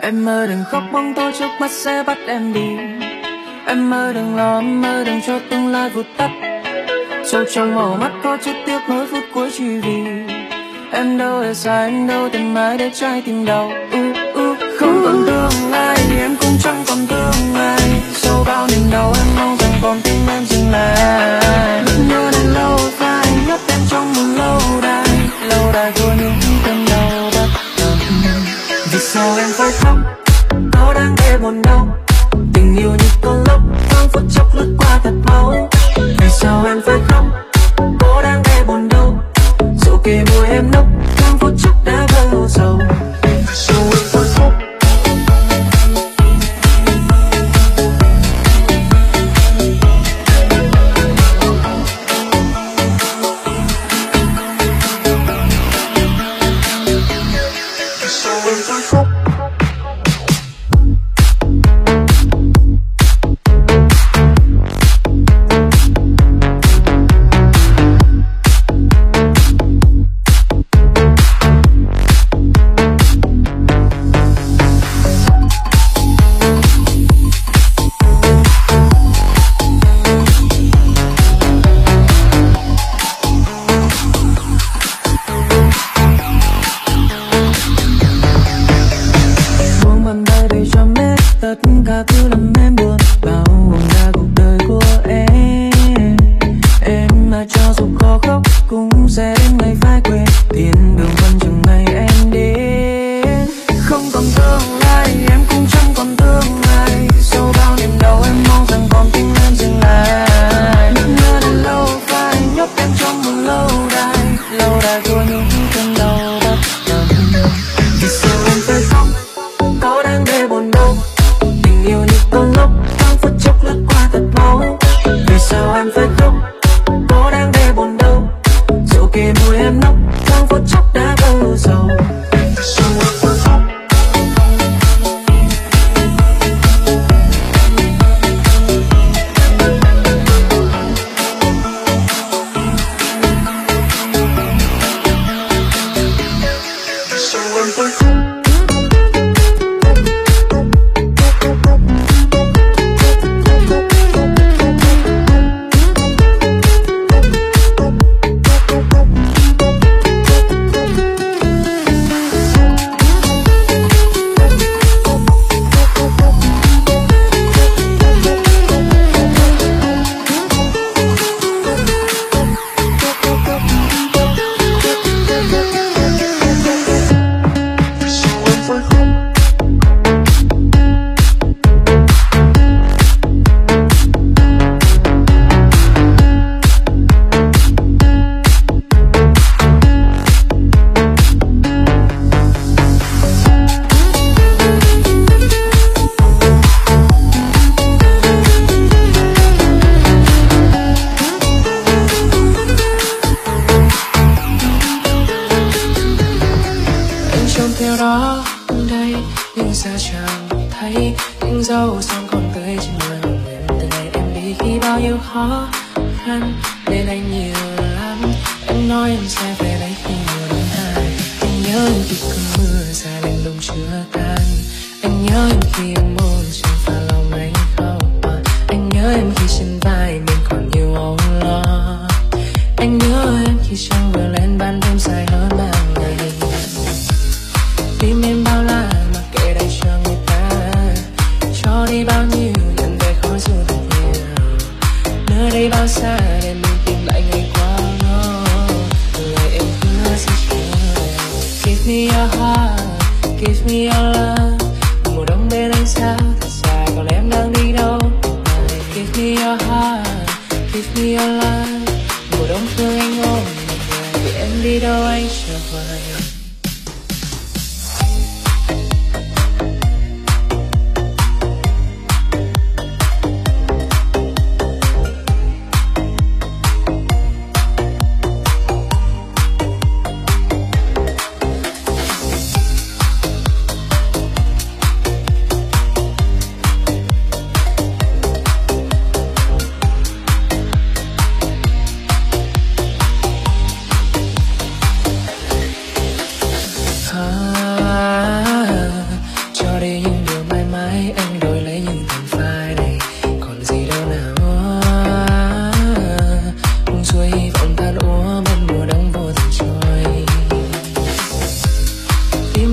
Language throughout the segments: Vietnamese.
Em ơi đừng khóc bóng tối trước mắt sẽ bắt em đi. Em ơi đừng lo, em ơi đừng cho tương lai vụt tắt. Sâu trong màu mắt có chút tiếc nuối phút cuối chỉ vì em đâu để xa, em đâu tìm ai để trái tim đau. Không còn tương lai, em cũng chẳng còn tương lai. Sau bao niềm đau em mong rằng còn tim em dừng lại. Nhớ đến lâu phai, nhấp em trong một lâu đài của những cơn đau bất tận. Vì sao em phải khóc, có đáng để buồn đâu. Tình yêu như cơn lốc, thoáng phút chốc lướt qua thật mau. Vì sao em phải khóc, có đáng để buồn đâu. Dù kề môi em nốc, thoáng phút chốc đã vỡ sầu. Vì sao em phải khóc.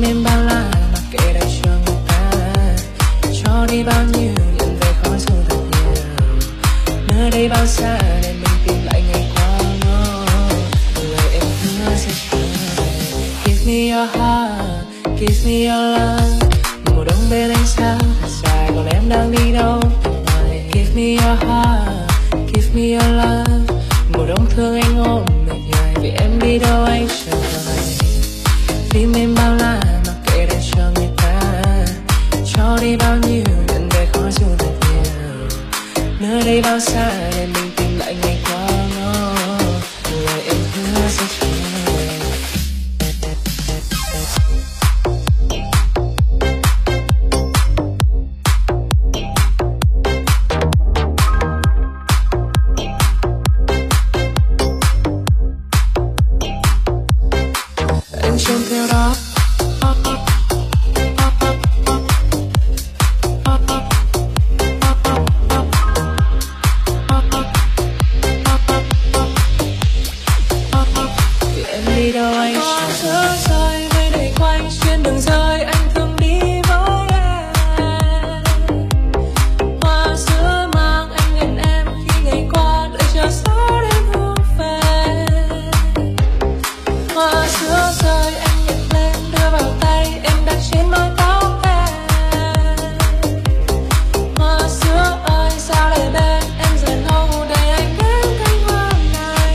Tim em bao la mà kệ để cho người ta cho đi bao nhiêu nhận về khó dù thật nhiều. Nơi đây bao xa để mình tìm lại ngày qua ngó. Lời em hứa sẽ trở về. Give me your heart, give me your love. Mùa đông bên anh xa dài còn em đang đi đâu? Give me your heart, give me your love. Mùa đông thương anh ôm mệt nhoài vì em đi đâu anh chờ đợi. Tim em bao la mà kệ để cho người ta cho đi bao nhiêu nhận về khó dù thật nhiều. Nơi đây bao xa để mình tìm lại ngày qua ngó. Lời em hứa sẽ trở về. Anh trông theo đó vì em đi đâu anh chờ rơi với đầy quanh xuyên đường rơi anh thường đi với em. Hoa sữa mang anh nghẹn em khi ngày qua đợi chờ gió đến hương về. Hoa sữa rơi anh nhặt lên đưa vào tay em đặt trên mái tóc em. Hoa sữa ơi sao lại bên em giờ lâu để anh đến cánh hoa này.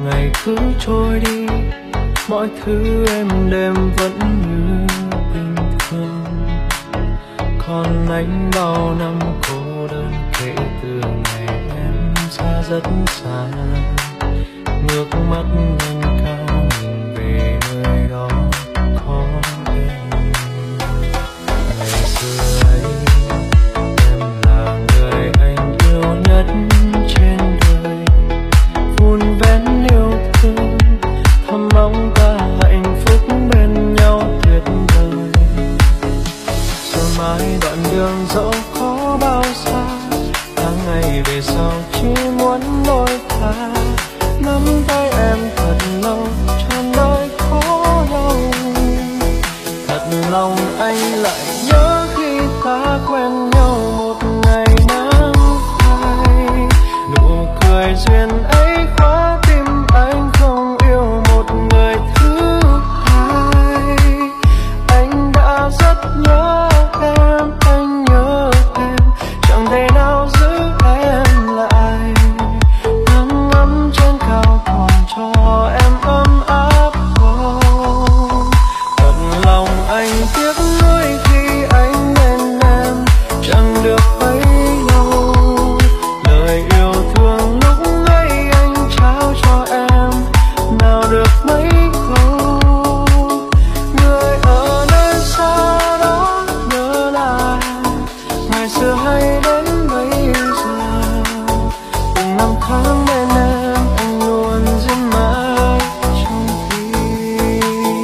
ngày cứ trôi đi, mọi thứ êm đềm vẫn như bình thường. Còn anh bao năm cô đơn kể từ ngày em xa rất xa, ngước mắt nhìn cao nhìn về nơi đó có em. Ngày xưa ấy em là người anh yêu nhất trên đời, vun vén yêu thương thầm mong ta hạnh phúc bên nhau tuyệt vời. Rồi mãi đoạn đường dẫu có bao xa, tháng ngày về sau chỉ muốn đôi ta nắm tay em thật lâu trọn đời có nhau. Thật lòng anh lại nhớ khi ta quen nhau một ngày nắng phai, nụ cười duyên ấy khóa tim anh không yêu một người thứ hai. Anh đã rất nhớ em, anh nhớ em, chẳng thể nào giữ em lại. Nắng ấm trên cao còn cho em ấm áp không. Thật lòng anh tiếc nuối khi anh bên em chẳng được bấy lâu. Lời yêu thương lúc ấy anh trao cho em nào được mấy câu. Người ở nơi xa đó nhớ lại ngày xưa hay đến bây giờ. Từng năm tháng bên em anh luôn giữ mãi trong tim.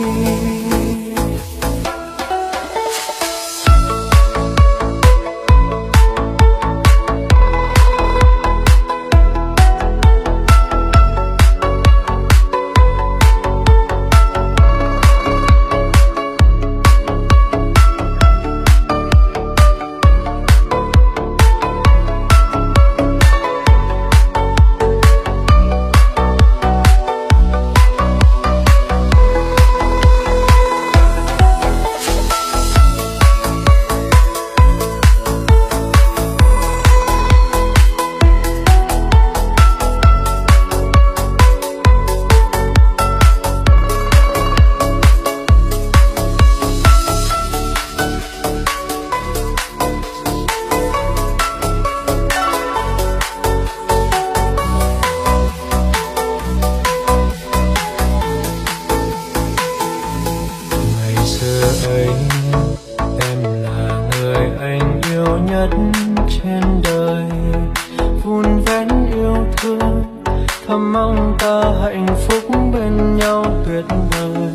Ngày xưa ấy em là người anh yêu nhất trên đời, vun vén yêu thương thầm mong ta hạnh phúc bên nhau tuyệt vời.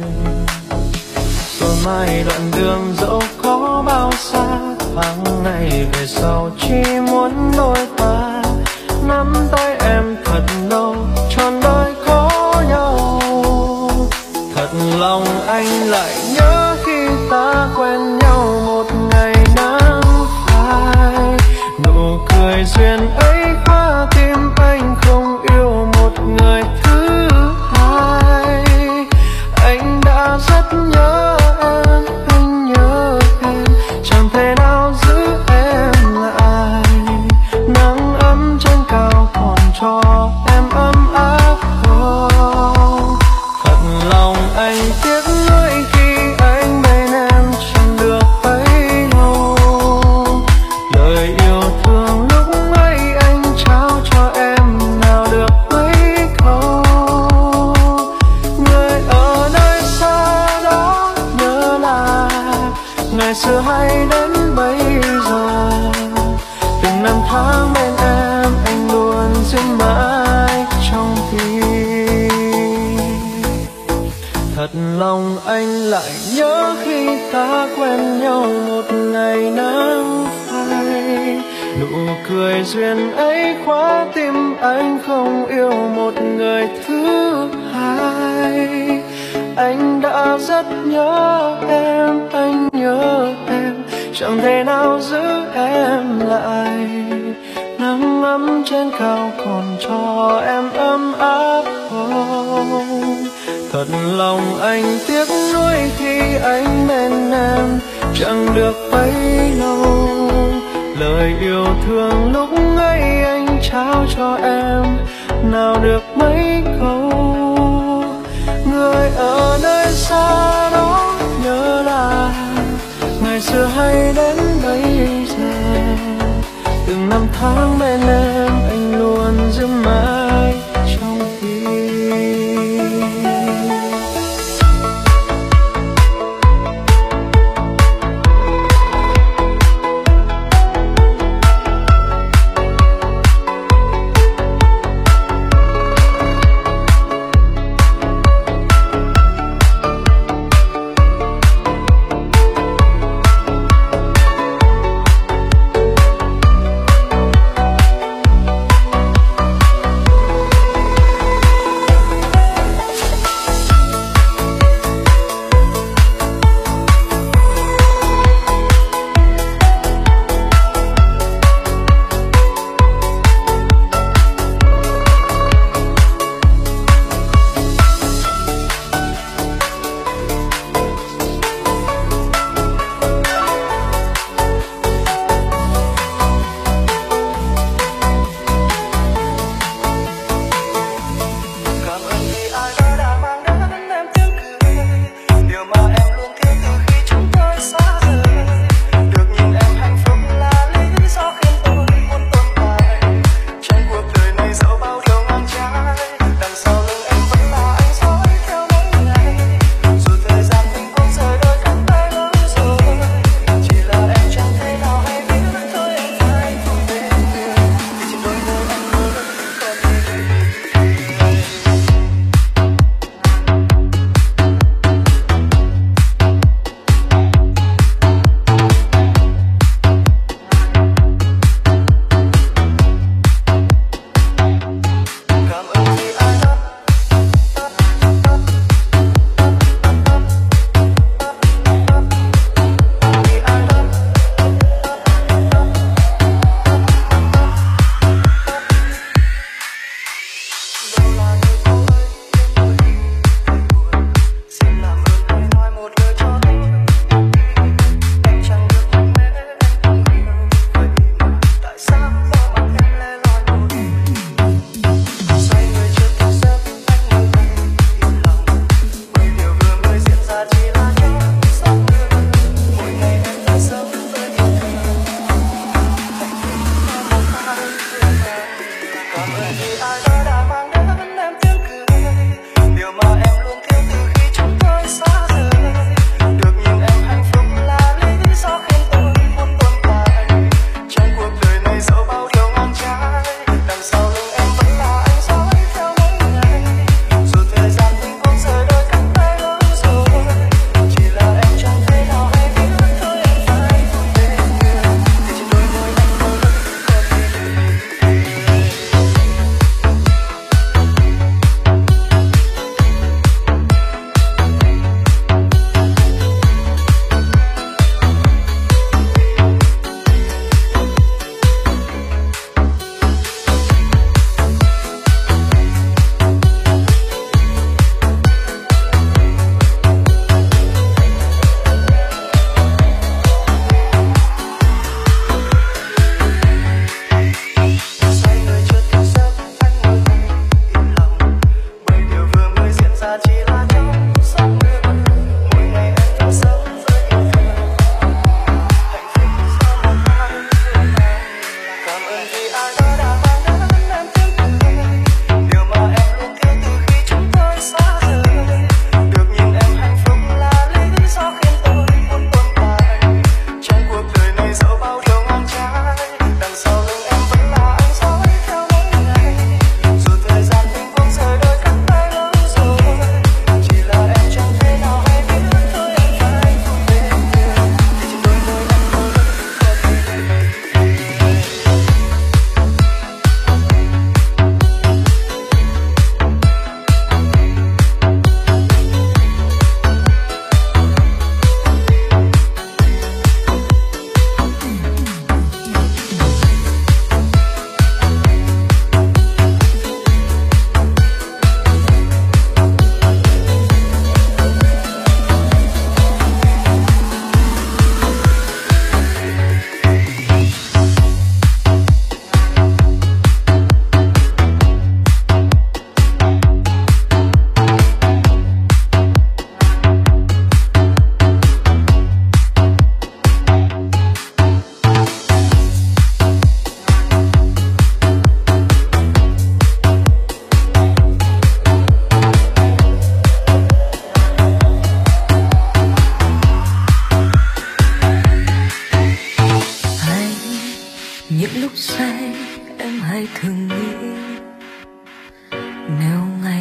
Rồi mai đoạn đường dẫu có bao xa, tháng ngày về sau chỉ muốn đôi ta nắm tay em thật lâu trọn đời có nhau. Thật lòng anh lại nhớ khi ta quen nhau một ngày nắng phai, nụ cười duyên ấy khóa tim anh không yêu một người thứ hai. Anh đã rất nhớ em, anh nhớ em, chẳng thể nào giữ em lại. Nắng ấm trên cao còn cho em ấm áp không. Thật lòng anh tiếc nuối khi anh bên em chẳng được bấy lâu. Lời yêu thương lúc ấy anh trao cho em nào được mấy câu. Người ở nơi xa đó nhớ lại ngày xưa hay đến bây giờ. Từng năm tháng bên em anh luôn giữ mãi trong tim. Thật lòng anh lại nhớ khi ta quen nhau một ngày nắng phai, nụ cười duyên ấy khóa tim anh không yêu một người thứ hai. Anh đã rất nhớ em, anh nhớ em, chẳng thể nào giữ em lại. Nắng ấm trên cao còn cho em ấm áp không. Thật lòng anh tiếc nuối khi anh bên em chẳng được bấy lâu. Lời yêu thương lúc ấy anh trao cho em nào được mấy câu. tháng bên em, anh luôn giữ mãi trong tim.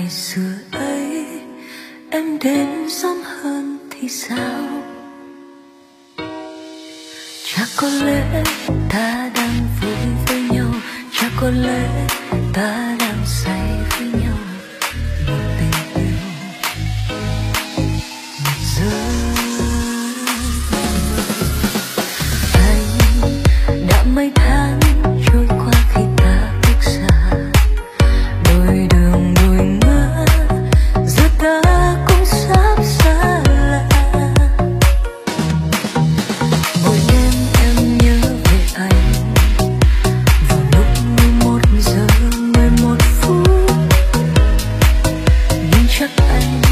ngày xưa ấy em đến sớm hơn thì sao? Chắc có lẽ ta đang vui với nhau, chắc có lẽ ta đang say với nhau một tình yêu một giấc mơ. Anh đã mấy tháng trôi qua khi ta bước xa, đôi đường đôi ngã giờ ta cũng sắp xa lạ. Mỗi đêm em nhớ về anh vào lúc 11 giờ 11 phút, nhưng chắc anh